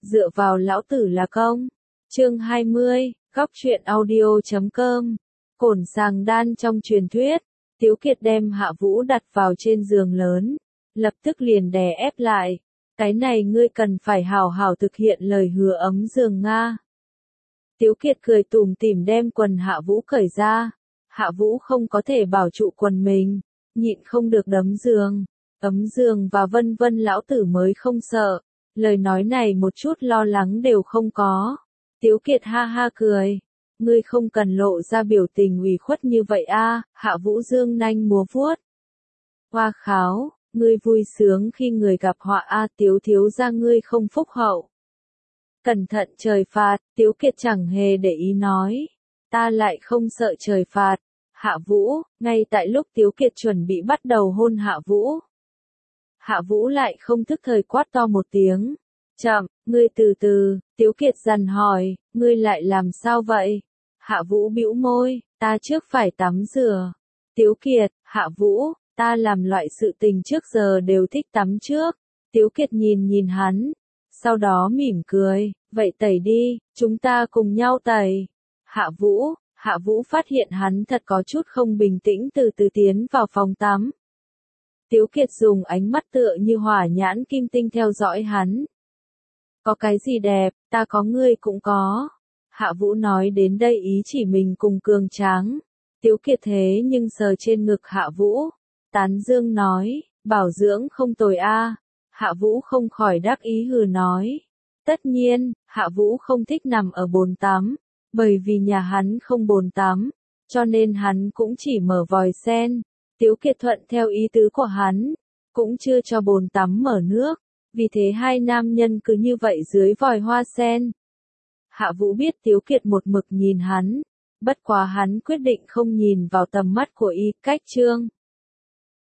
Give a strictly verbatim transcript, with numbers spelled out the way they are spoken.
Dựa vào lão tử là công. Chương hai mươi, góc truyện audio chấm com. Cổn sàng đan trong truyền thuyết, Tiếu Kiệt đem Hạ Vũ đặt vào trên giường lớn, lập tức liền đè ép lại. Cái này ngươi cần phải hảo hảo thực hiện lời hứa ấm giường Nga. Tiếu Kiệt cười tủm tỉm đem quần Hạ Vũ cởi ra. Hạ Vũ không có thể bảo trụ quần mình, nhịn không được đấm giường. Ấm giường và vân vân lão tử mới không sợ. Lời nói này một chút lo lắng đều không có. Tiếu Kiệt ha ha cười. Ngươi không cần lộ ra biểu tình ủy khuất như vậy a. Hạ Vũ dương nanh múa vuốt. Hoa kháo, ngươi vui sướng khi người gặp họa a. Tiếu thiếu gia ngươi không phúc hậu. Cẩn thận trời phạt. Tiếu Kiệt chẳng hề để ý nói. Ta lại không sợ trời phạt. Hạ Vũ, ngay tại lúc Tiếu Kiệt chuẩn bị bắt đầu hôn Hạ Vũ. Hạ Vũ lại không thức thời quát to một tiếng. Chậm, ngươi từ từ. Tiếu Kiệt dằn hỏi, ngươi lại làm sao vậy? Hạ Vũ bĩu môi, ta trước phải tắm rửa. Tiếu Kiệt, Hạ Vũ, ta làm loại sự tình trước giờ đều thích tắm trước. Tiếu Kiệt nhìn nhìn hắn, sau đó mỉm cười, vậy tẩy đi, chúng ta cùng nhau tẩy. Hạ Vũ, Hạ Vũ phát hiện hắn thật có chút không bình tĩnh từ từ tiến vào phòng tắm. Tiếu Kiệt dùng ánh mắt tựa như hỏa nhãn kim tinh theo dõi hắn. Có cái gì đẹp, ta có ngươi cũng có. Hạ Vũ nói đến đây ý chỉ mình cùng cường tráng. Tiếu Kiệt thế nhưng sờ trên ngực Hạ Vũ. Tán dương nói, bảo dưỡng không tồi a. Hạ Vũ không khỏi đắc ý hừ nói. Tất nhiên, Hạ Vũ không thích nằm ở bồn tắm. Bởi vì nhà hắn không bồn tắm. Cho nên hắn cũng chỉ mở vòi sen. Tiếu Kiệt thuận theo ý tứ của hắn. Cũng chưa cho bồn tắm mở nước. Vì thế hai nam nhân cứ như vậy dưới vòi hoa sen. Hạ Vũ biết Tiếu Kiệt một mực nhìn hắn. Bất quá hắn quyết định không nhìn vào tầm mắt của y. Cách chương